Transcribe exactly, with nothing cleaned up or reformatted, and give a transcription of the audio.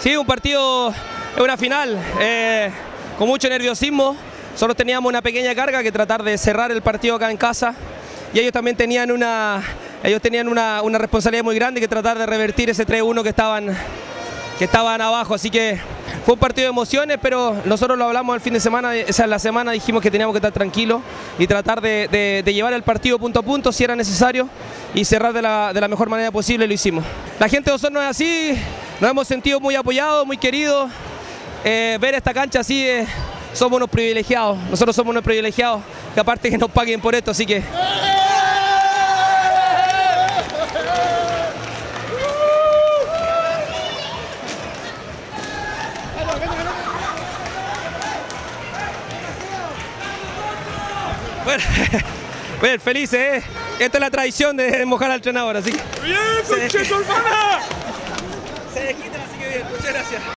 Sí, un partido, es una final, eh, con mucho nerviosismo. Solo teníamos una pequeña carga que tratar de cerrar el partido acá en casa. Y ellos también tenían una, ellos tenían una, una responsabilidad muy grande, que tratar de revertir ese tres uno que estaban, que estaban abajo. Así que fue un partido de emociones, pero nosotros lo hablamos el fin de semana, o sea, en la semana dijimos que teníamos que estar tranquilos y tratar de, de, de llevar el partido punto a punto si era necesario y cerrar de la, de la mejor manera posible, y lo hicimos. La gente de Osorno es así, nos hemos sentido muy apoyados, muy queridos. Eh, ver esta cancha así, eh, somos unos privilegiados, nosotros somos unos privilegiados, que aparte que nos paguen por esto, así que... Bueno, bueno, felices, ¿eh? Esta es la tradición de mojar al entrenador, así que... ¡Bien, conche tu hermana! Se quitan, así que bien, muchas gracias.